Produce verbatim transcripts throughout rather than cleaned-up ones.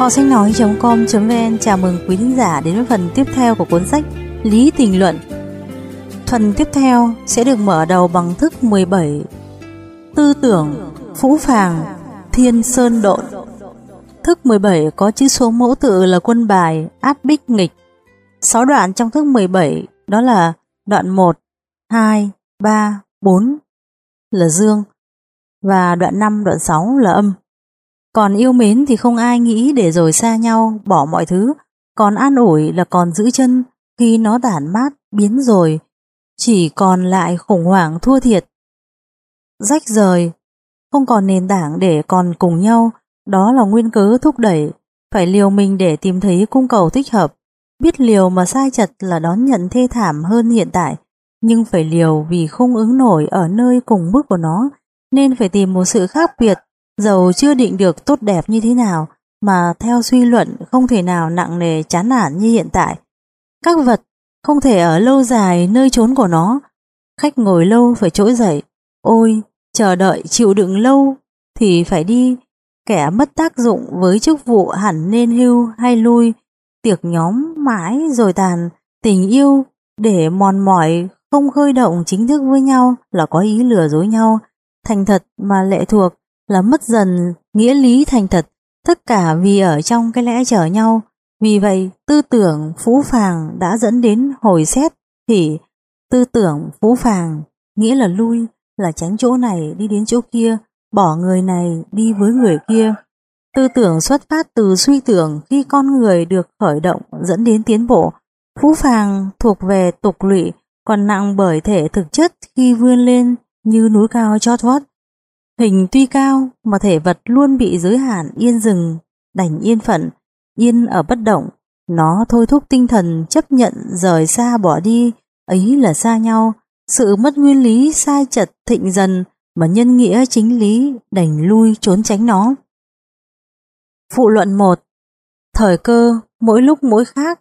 Họ sách nói chấm com chấm vn chào mừng quý thính giả đến với phần tiếp theo của cuốn sách Lý Tình Luận. Phần tiếp theo sẽ được mở đầu bằng thức mười bảy, tư tưởng phũ phàng thiên sơn độn. Thức mười bảy có chữ số mẫu tự là quân bài áp bích nghịch. Sáu đoạn trong thức mười bảy đó là đoạn một, hai, ba, bốn là dương và đoạn năm, đoạn sáu là âm. Còn yêu mến thì không ai nghĩ để rồi xa nhau, bỏ mọi thứ. Còn an ủi là còn giữ chân khi nó tản mát biến rồi, chỉ còn lại khủng hoảng thua thiệt, rách rời, không còn nền tảng để còn cùng nhau. Đó là nguyên cớ thúc đẩy phải liều mình để tìm thấy cung cầu thích hợp. Biết liều mà sai chật là đón nhận thê thảm hơn hiện tại, nhưng phải liều vì không ứng nổi ở nơi cùng mức của nó, nên phải tìm một sự khác biệt, dầu chưa định được tốt đẹp như thế nào, mà theo suy luận không thể nào nặng nề chán nản như hiện tại. Các vật không thể ở lâu dài nơi chốn của nó, khách ngồi lâu phải trỗi dậy, ôi chờ đợi chịu đựng lâu thì phải đi. Kẻ mất tác dụng với chức vụ hẳn nên hưu hay lui, tiệc nhóm mãi rồi tàn, tình yêu để mòn mỏi không khơi động chính thức với nhau là có ý lừa dối nhau. Thành thật mà lệ thuộc là mất dần nghĩa lý thành thật, tất cả vì ở trong cái lẽ chở nhau. Vì vậy tư tưởng phũ phàng đã dẫn đến hồi xét thì tư tưởng phũ phàng nghĩa là lui, là tránh chỗ này đi đến chỗ kia, bỏ người này đi với người kia. Tư tưởng xuất phát từ suy tưởng khi con người được khởi động dẫn đến tiến bộ. Phũ phàng thuộc về tục lụy, còn nặng bởi thể thực chất khi vươn lên như núi cao chót vót. Hình tuy cao mà thể vật luôn bị giới hạn, yên dừng, đành yên phận, yên ở bất động. Nó thôi thúc tinh thần chấp nhận rời xa bỏ đi, ấy là xa nhau. Sự mất nguyên lý sai chật thịnh dần, mà nhân nghĩa chính lý đành lui trốn tránh nó. Phụ luận một. Thời cơ mỗi lúc mỗi khác,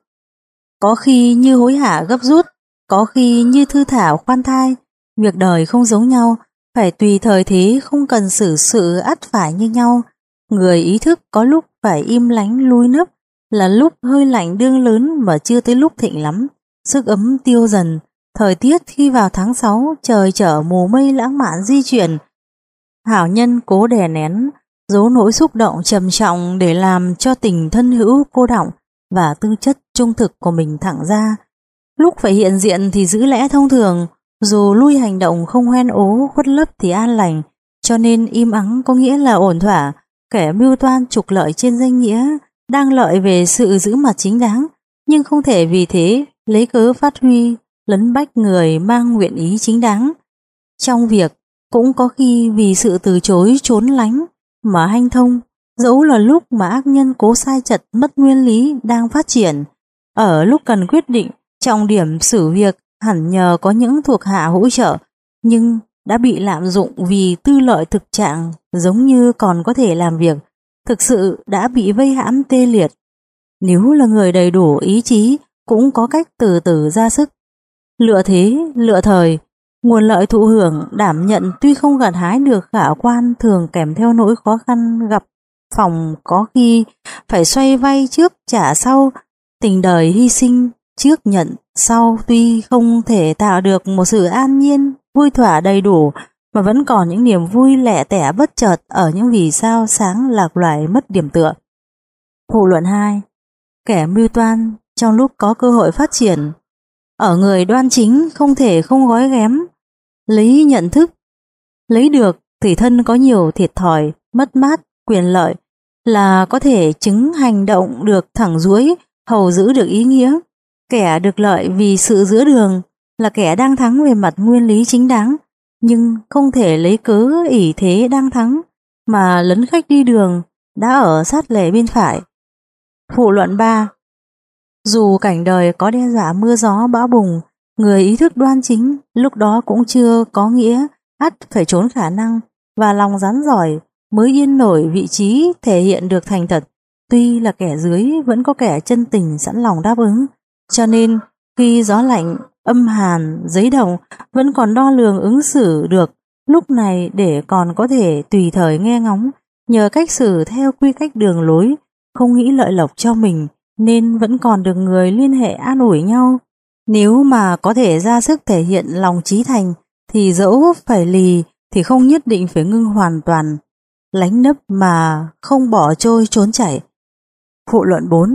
có khi như hối hả gấp rút, có khi như thư thả khoan thai. Việc đời không giống nhau, phải tùy thời thế, không cần xử sự ắt phải như nhau. Người ý thức có lúc phải im lánh lui nấp, là lúc hơi lạnh đương lớn mà chưa tới lúc thịnh lắm. Sức ấm tiêu dần. Thời tiết khi vào tháng sáu, trời chở mù mây lãng mạn di chuyển. Hảo nhân cố đè nén giấu nỗi xúc động trầm trọng để làm cho tình thân hữu cô đọng và tư chất trung thực của mình thẳng ra. Lúc phải hiện diện thì giữ lẽ thông thường, dù lui hành động không hoen ố khuất lấp thì an lành, cho nên im ắng có nghĩa là ổn thỏa. Kẻ mưu toan trục lợi trên danh nghĩa đang lợi về sự giữ mặt chính đáng, nhưng không thể vì thế lấy cớ phát huy lấn bách người mang nguyện ý chính đáng. Trong việc cũng có khi vì sự từ chối trốn lánh mà hanh thông, dẫu là lúc mà ác nhân cố sai chật mất nguyên lý đang phát triển. Ở lúc cần quyết định trọng điểm xử việc hẳn nhờ có những thuộc hạ hỗ trợ, nhưng đã bị lạm dụng vì tư lợi thực trạng, giống như còn có thể làm việc, thực sự đã bị vây hãm tê liệt. Nếu là người đầy đủ ý chí cũng có cách từ từ ra sức. Lựa thế, lựa thời, nguồn lợi thụ hưởng đảm nhận tuy không gặt hái được khả quan, thường kèm theo nỗi khó khăn gặp phòng, có khi phải xoay vay trước trả sau. Tình đời hy sinh trước nhận sau tuy không thể tạo được một sự an nhiên vui thỏa đầy đủ, mà vẫn còn những niềm vui lẻ tẻ bất chợt ở những vì sao sáng lạc loài mất điểm tựa. Phụ luận hai. Kẻ mưu toan trong lúc có cơ hội phát triển, ở người đoan chính không thể không gói ghém lấy nhận thức. Lấy được thì thân có nhiều thiệt thòi, mất mát, quyền lợi, là có thể chứng hành động được thẳng duỗi, hầu giữ được ý nghĩa. Kẻ được lợi vì sự giữa đường là kẻ đang thắng về mặt nguyên lý chính đáng, nhưng không thể lấy cớ ỷ thế đang thắng mà lấn khách đi đường đã ở sát lề bên phải. Phụ luận ba. Dù cảnh đời có đe dọa mưa gió bão bùng, người ý thức đoan chính lúc đó cũng chưa có nghĩa ắt phải trốn khả năng, và lòng rắn giỏi mới yên nổi vị trí thể hiện được thành thật. Tuy là kẻ dưới vẫn có kẻ chân tình sẵn lòng đáp ứng, cho nên khi gió lạnh âm hàn giấy đồng vẫn còn đo lường ứng xử được lúc này, để còn có thể tùy thời nghe ngóng, nhờ cách xử theo quy cách đường lối không nghĩ lợi lộc cho mình nên vẫn còn được người liên hệ an ủi nhau. Nếu mà có thể ra sức thể hiện lòng chí thành thì dẫu phải lì thì không nhất định phải ngưng hoàn toàn, lánh nấp mà không bỏ trôi trốn chảy. Phụ luận bốn.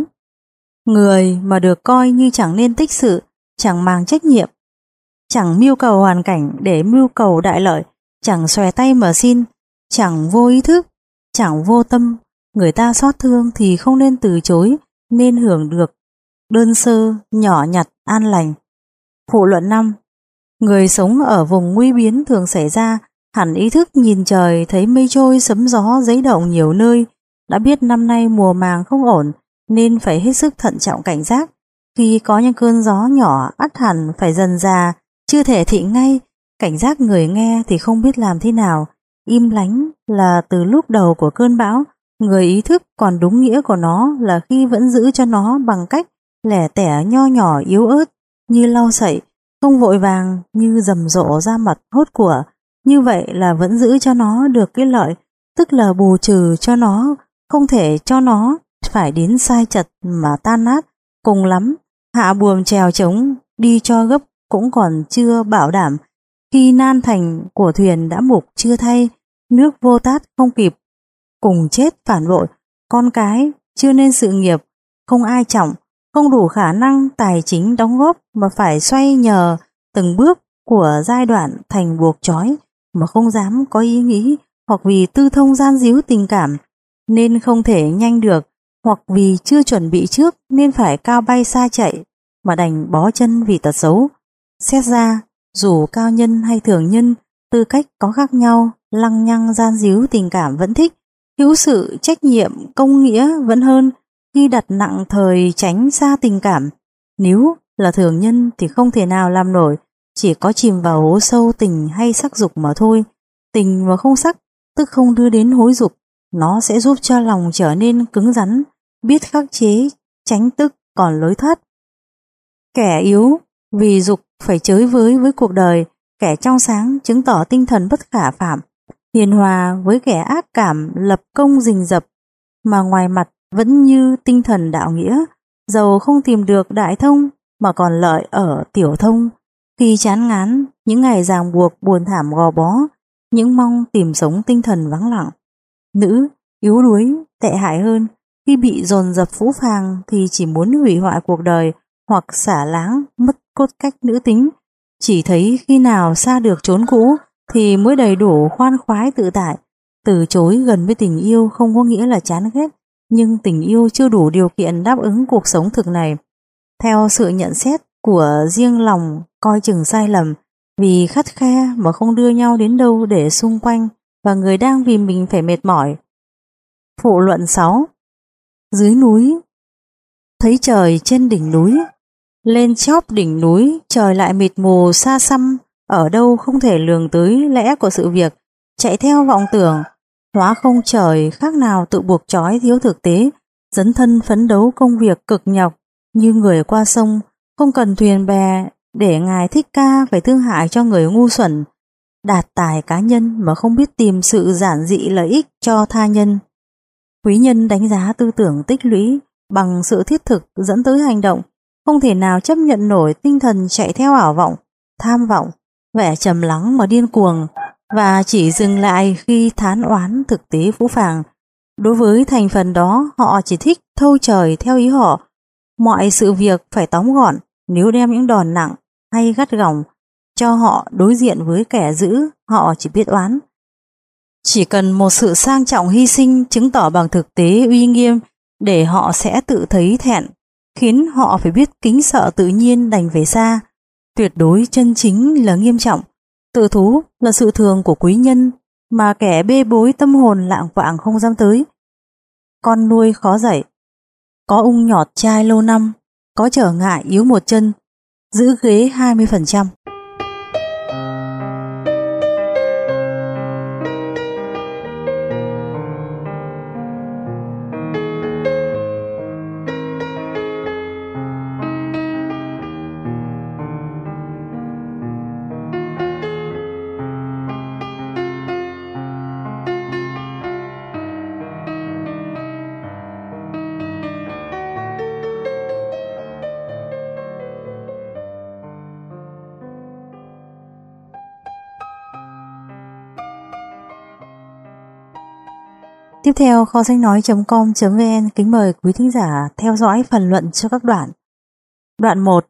Người mà được coi như chẳng nên tích sự, chẳng mang trách nhiệm, chẳng mưu cầu hoàn cảnh để mưu cầu đại lợi, chẳng xòe tay mà xin, chẳng vô ý thức, chẳng vô tâm, người ta xót thương thì không nên từ chối, nên hưởng được đơn sơ, nhỏ nhặt, an lành. Phụ luận năm. Người sống ở vùng nguy biến thường xảy ra, hẳn ý thức nhìn trời thấy mây trôi sấm gió giấy động nhiều nơi, đã biết năm nay mùa màng không ổn nên phải hết sức thận trọng cảnh giác. Khi có những cơn gió nhỏ ắt hẳn phải dần già, chưa thể thị ngay. Cảnh giác người nghe thì không biết làm thế nào, im lánh là từ lúc đầu của cơn bão. Người ý thức còn đúng nghĩa của nó là khi vẫn giữ cho nó bằng cách lẻ tẻ nho nhỏ yếu ớt như lau sậy, không vội vàng như rầm rộ ra mặt hốt của. Như vậy là vẫn giữ cho nó được cái lợi, tức là bù trừ cho nó, không thể cho nó phải đến sai chật mà tan nát. Cùng lắm hạ buồm chèo trống đi cho gấp cũng còn chưa bảo đảm. Khi nan thành của thuyền đã mục chưa thay, nước vô tát không kịp, cùng chết phản bội. Con cái chưa nên sự nghiệp, không ai trọng, không đủ khả năng tài chính đóng góp mà phải xoay nhờ từng bước của giai đoạn thành buộc trói mà không dám có ý nghĩ, hoặc vì tư thông gian díu tình cảm nên không thể nhanh được, hoặc vì chưa chuẩn bị trước nên phải cao bay xa chạy mà đành bó chân vì tật xấu. Xét ra, dù cao nhân hay thường nhân, tư cách có khác nhau, lăng nhăng gian díu tình cảm vẫn thích, hữu sự trách nhiệm công nghĩa vẫn hơn. Khi đặt nặng thời tránh xa tình cảm, nếu là thường nhân thì không thể nào làm nổi, chỉ có chìm vào hố sâu tình hay sắc dục mà thôi. Tình mà không sắc, tức không đưa đến hối dục, nó sẽ giúp cho lòng trở nên cứng rắn, biết khắc chế, tránh tức còn lối thoát. Kẻ yếu vì dục phải chới với với cuộc đời, kẻ trong sáng chứng tỏ tinh thần bất khả phạm, hiền hòa với kẻ ác cảm lập công rình rập, mà ngoài mặt vẫn như tinh thần đạo nghĩa, dầu không tìm được đại thông mà còn lợi ở tiểu thông. Khi chán ngán những ngày ràng buộc buồn thảm gò bó, những mong tìm sống tinh thần vắng lặng. Nữ yếu đuối tệ hại hơn, khi bị dồn dập phũ phàng thì chỉ muốn hủy hoại cuộc đời hoặc xả láng mất cốt cách nữ tính. Chỉ thấy khi nào xa được chốn cũ thì mới đầy đủ khoan khoái tự tại. Từ chối gần với tình yêu không có nghĩa là chán ghét, nhưng tình yêu chưa đủ điều kiện đáp ứng cuộc sống thực này. Theo sự nhận xét của riêng lòng coi chừng sai lầm, vì khắt khe mà không đưa nhau đến đâu để xung quanh, và người đang vì mình phải mệt mỏi. Phụ luận sáu. Dưới núi thấy trời trên đỉnh núi, lên chóp đỉnh núi trời lại mịt mù xa xăm, ở đâu không thể lường tới lẽ của sự việc, chạy theo vọng tưởng, hóa không trời khác nào tự buộc trói thiếu thực tế, dấn thân phấn đấu công việc cực nhọc như người qua sông, không cần thuyền bè để Ngài Thích Ca phải thương hại cho người ngu xuẩn, đạt tài cá nhân mà không biết tìm sự giản dị lợi ích cho tha nhân. Quý nhân đánh giá tư tưởng tích lũy bằng sự thiết thực dẫn tới hành động, không thể nào chấp nhận nổi tinh thần chạy theo ảo vọng, tham vọng, vẻ trầm lắng mà điên cuồng, và chỉ dừng lại khi thán oán thực tế phũ phàng. Đối với thành phần đó, họ chỉ thích thâu trời theo ý họ. Mọi sự việc phải tóm gọn, nếu đem những đòn nặng hay gắt gỏng cho họ đối diện với kẻ dữ, họ chỉ biết oán. Chỉ cần một sự sang trọng hy sinh chứng tỏ bằng thực tế uy nghiêm để họ sẽ tự thấy thẹn, khiến họ phải biết kính sợ tự nhiên đành về xa. Tuyệt đối chân chính là nghiêm trọng, tự thú là sự thường của quý nhân mà kẻ bê bối tâm hồn lạng vạng không dám tới. Con nuôi khó dạy, có ung nhọt trai lâu năm, có trở ngại yếu một chân, giữ ghế hai mươi phần trăm. Tiếp theo, kho sách nói chấm com chấm vn kính mời quý thính giả theo dõi phần luận cho các đoạn. Đoạn một.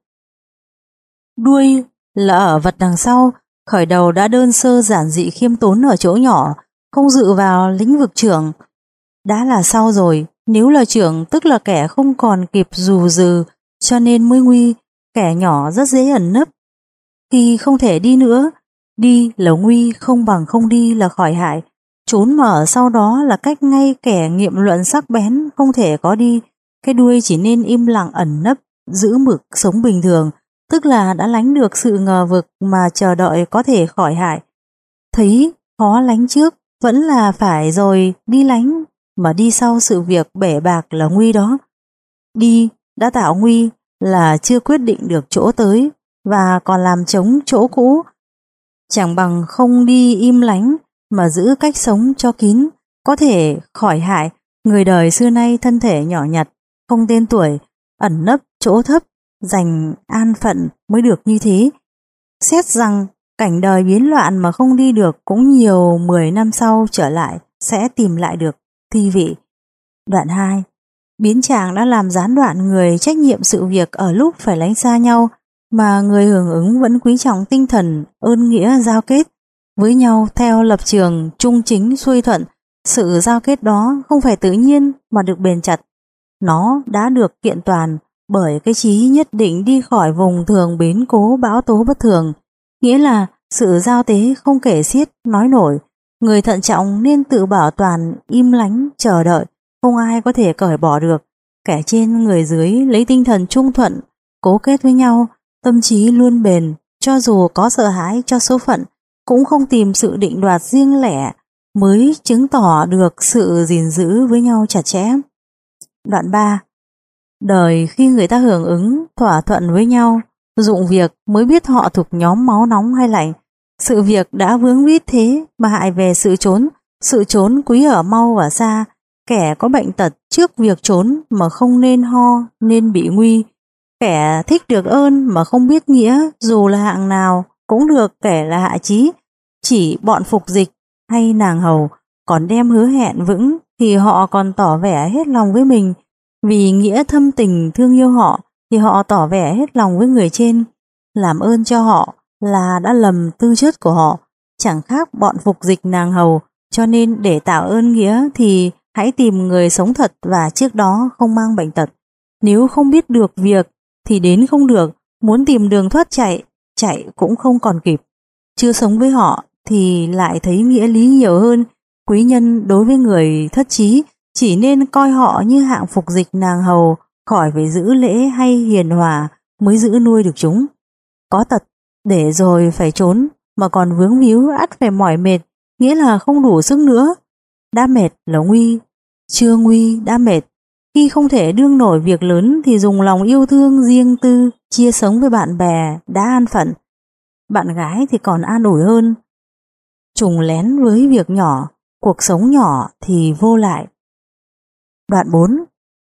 Đuôi là ở vật đằng sau, khởi đầu đã đơn sơ giản dị khiêm tốn ở chỗ nhỏ, không dự vào lĩnh vực trưởng. Đã là sau rồi, nếu là trưởng tức là kẻ không còn kịp dù dừ, cho nên mới nguy, kẻ nhỏ rất dễ ẩn nấp. Khi không thể đi nữa, đi là nguy, không bằng không đi là khỏi hại. Trốn mở sau đó là cách ngay kẻ nghiệm luận sắc bén, không thể có đi. Cái đuôi chỉ nên im lặng ẩn nấp, giữ mực sống bình thường, tức là đã lánh được sự ngờ vực mà chờ đợi có thể khỏi hại. Thấy khó lánh trước, vẫn là phải rồi đi lánh, mà đi sau sự việc bể bạc là nguy đó. Đi đã tạo nguy là chưa quyết định được chỗ tới và còn làm trống chỗ cũ. Chẳng bằng không đi im lánh mà giữ cách sống cho kín, có thể khỏi hại. Người đời xưa nay thân thể nhỏ nhặt, không tên tuổi, ẩn nấp chỗ thấp, dành an phận mới được như thế. Xét rằng cảnh đời biến loạn mà không đi được cũng nhiều mười năm sau trở lại sẽ tìm lại được thi vị. Đoạn hai. Biến trạng đã làm gián đoạn người trách nhiệm sự việc ở lúc phải lánh xa nhau, mà người hưởng ứng vẫn quý trọng tinh thần ơn nghĩa giao kết với nhau theo lập trường trung chính xuôi thuận. Sự giao kết đó không phải tự nhiên mà được bền chặt, nó đã được kiện toàn bởi cái chí nhất định đi khỏi vùng thường biến cố bão tố bất thường, nghĩa là sự giao tế không kể xiết nói nổi. Người thận trọng nên tự bảo toàn im lánh chờ đợi, không ai có thể cởi bỏ được. Kẻ trên người dưới lấy tinh thần trung thuận cố kết với nhau, tâm trí luôn bền, cho dù có sợ hãi cho số phận cũng không tìm sự định đoạt riêng lẻ, mới chứng tỏ được sự gìn giữ với nhau chặt chẽ. Đoạn ba. Đời khi người ta hưởng ứng thỏa thuận với nhau, dụng việc mới biết họ thuộc nhóm máu nóng hay lạnh. Sự việc đã vướng víu thế mà hại về sự trốn, sự trốn quý ở mau và xa. Kẻ có bệnh tật trước việc trốn mà không nên ho nên bị nguy. Kẻ thích được ơn mà không biết nghĩa, dù là hạng nào cũng được kẻ là hạ chí. Chỉ bọn phục dịch hay nàng hầu còn đem hứa hẹn vững thì họ còn tỏ vẻ hết lòng với mình. Vì nghĩa thâm tình thương yêu họ thì họ tỏ vẻ hết lòng với người trên. Làm ơn cho họ là đã lầm tư chất của họ, chẳng khác bọn phục dịch nàng hầu. Cho nên để tạo ơn nghĩa thì hãy tìm người sống thật và trước đó không mang bệnh tật. Nếu không biết được việc thì đến không được, muốn tìm đường thoát chạy, chạy cũng không còn kịp. Chưa sống với họ thì lại thấy nghĩa lý nhiều hơn. Quý nhân đối với người thất trí chỉ nên coi họ như hạng phục dịch nàng hầu, khỏi phải giữ lễ hay hiền hòa mới giữ nuôi được chúng. Có tật để rồi phải trốn mà còn vướng víu ắt phải mỏi mệt, nghĩa là không đủ sức nữa. Đã mệt là nguy, chưa nguy đã mệt. Khi không thể đương nổi việc lớn thì dùng lòng yêu thương riêng tư chia sống với bạn bè đã an phận. Bạn gái thì còn an ủi hơn. Trùng lén với việc nhỏ, cuộc sống nhỏ thì vô lại. Đoạn bốn.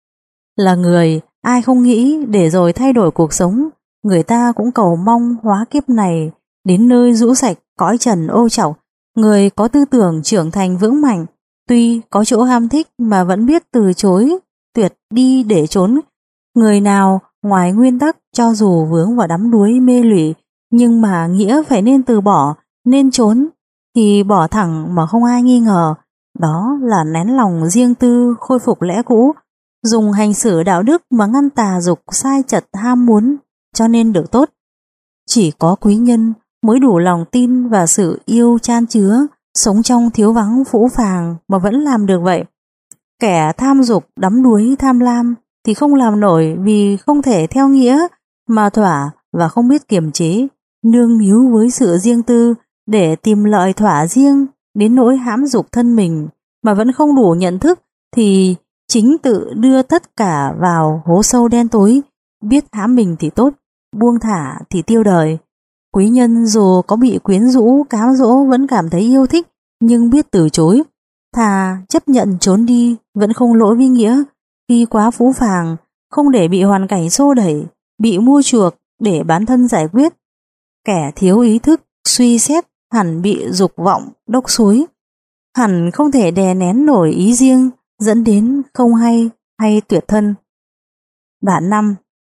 Là người, ai không nghĩ để rồi thay đổi cuộc sống, người ta cũng cầu mong hóa kiếp này đến nơi rũ sạch cõi trần ô trọc. Người có tư tưởng trưởng thành vững mạnh, tuy có chỗ ham thích mà vẫn biết từ chối, tuyệt đi để trốn. Người nào ngoài nguyên tắc cho dù vướng vào đắm đuối mê lụy, nhưng mà nghĩa phải nên từ bỏ, nên trốn, thì bỏ thẳng mà không ai nghi ngờ. Đó là nén lòng riêng tư, khôi phục lẽ cũ, dùng hành xử đạo đức mà ngăn tà dục sai chật ham muốn, cho nên được tốt. Chỉ có quý nhân mới đủ lòng tin và sự yêu chan chứa, sống trong thiếu vắng phũ phàng mà vẫn làm được vậy. Kẻ tham dục đắm đuối tham lam thì không làm nổi, vì không thể theo nghĩa mà thỏa và không biết kiềm chế, nương níu với sự riêng tư để tìm lợi thỏa riêng, đến nỗi hãm dục thân mình mà vẫn không đủ nhận thức thì chính tự đưa tất cả vào hố sâu đen tối. Biết hãm mình thì tốt, buông thả thì tiêu đời. Quý nhân dù có bị quyến rũ cám dỗ vẫn cảm thấy yêu thích, nhưng biết từ chối, thà chấp nhận trốn đi vẫn không lỗi với nghĩa. Khi quá phú phàng, không để bị hoàn cảnh xô đẩy, bị mua chuộc để bán thân giải quyết. Kẻ thiếu ý thức suy xét hẳn bị dục vọng đốc suối. hẳn không thể đè nén nổi ý riêng, dẫn đến không hay hay tuyệt thân. Đoạn năm.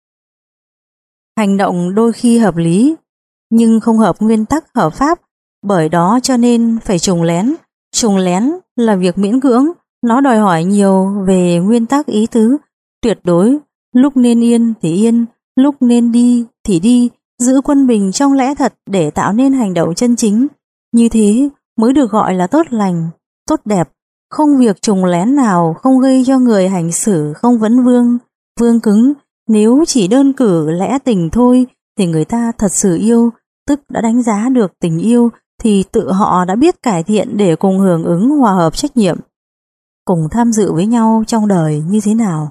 Hành động đôi khi hợp lý, nhưng không hợp nguyên tắc hợp pháp, bởi đó cho nên phải trùng lén. Trùng lén là việc miễn cưỡng, nó đòi hỏi nhiều về nguyên tắc ý tứ, tuyệt đối, lúc nên yên thì yên, lúc nên đi thì đi, giữ quân bình trong lẽ thật để tạo nên hành động chân chính. Như thế mới được gọi là tốt lành, tốt đẹp. Không việc trùng lén nào không gây cho người hành xử không vấn vương, vương cứng. Nếu chỉ đơn cử lẽ tình thôi thì người ta thật sự yêu, tức đã đánh giá được tình yêu, thì tự họ đã biết cải thiện để cùng hưởng ứng hòa hợp trách nhiệm, cùng tham dự với nhau trong đời như thế nào.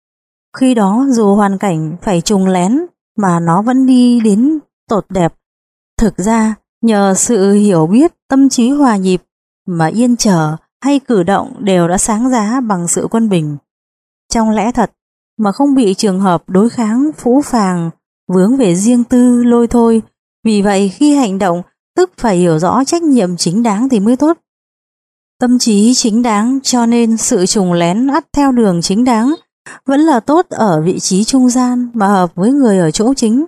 Khi đó dù hoàn cảnh phải trùng lén mà nó vẫn đi đến tột đẹp. Thực ra nhờ sự hiểu biết, tâm trí hòa nhịp mà yên trở hay cử động đều đã sáng giá bằng sự quân bình trong lẽ thật, mà không bị trường hợp đối kháng phũ phàng vướng về riêng tư lôi thôi. Vì vậy khi hành động tức phải hiểu rõ trách nhiệm chính đáng thì mới tốt. Tâm trí chính đáng cho nên sự trùng lén ắt theo đường chính đáng vẫn là tốt ở vị trí trung gian mà hợp với người ở chỗ chính.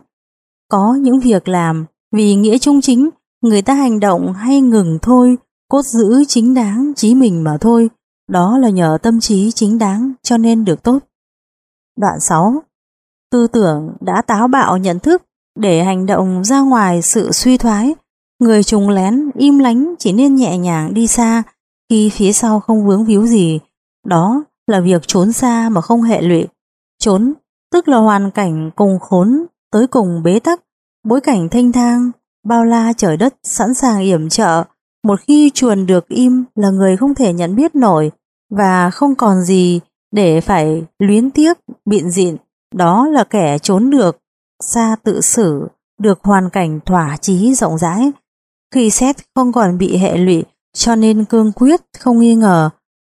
Có những việc làm vì nghĩa trung chính, người ta hành động hay ngừng thôi, cốt giữ chính đáng chí mình mà thôi. Đó là nhờ tâm trí chính đáng cho nên được tốt. Đoạn sáu. Tư tưởng đã táo bạo nhận thức để hành động ra ngoài sự suy thoái. Người trùng lén im lánh chỉ nên nhẹ nhàng đi xa khi phía sau không vướng víu gì. Đó là việc trốn xa mà không hệ lụy. Trốn tức là hoàn cảnh cùng khốn tới cùng bế tắc, bối cảnh thênh thang, bao la trời đất sẵn sàng yểm trợ. Một khi chuồn được im là người không thể nhận biết nổi và không còn gì để phải luyến tiếc, biện dịn. Đó là kẻ trốn được xa tự xử, được hoàn cảnh thỏa chí rộng rãi. Khi xét không còn bị hệ lụy cho nên cương quyết không nghi ngờ,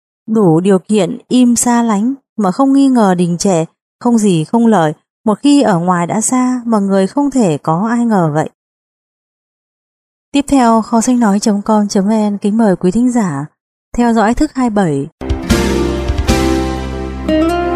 đủ điều kiện im xa lánh mà không nghi ngờ đình trệ, không gì không lợi. Một khi ở ngoài đã xa mà người không thể có ai ngờ vậy. Tiếp theo kho sách nói chấm com chấm vn kính mời quý thính giả theo dõi thức hai mươi bảy.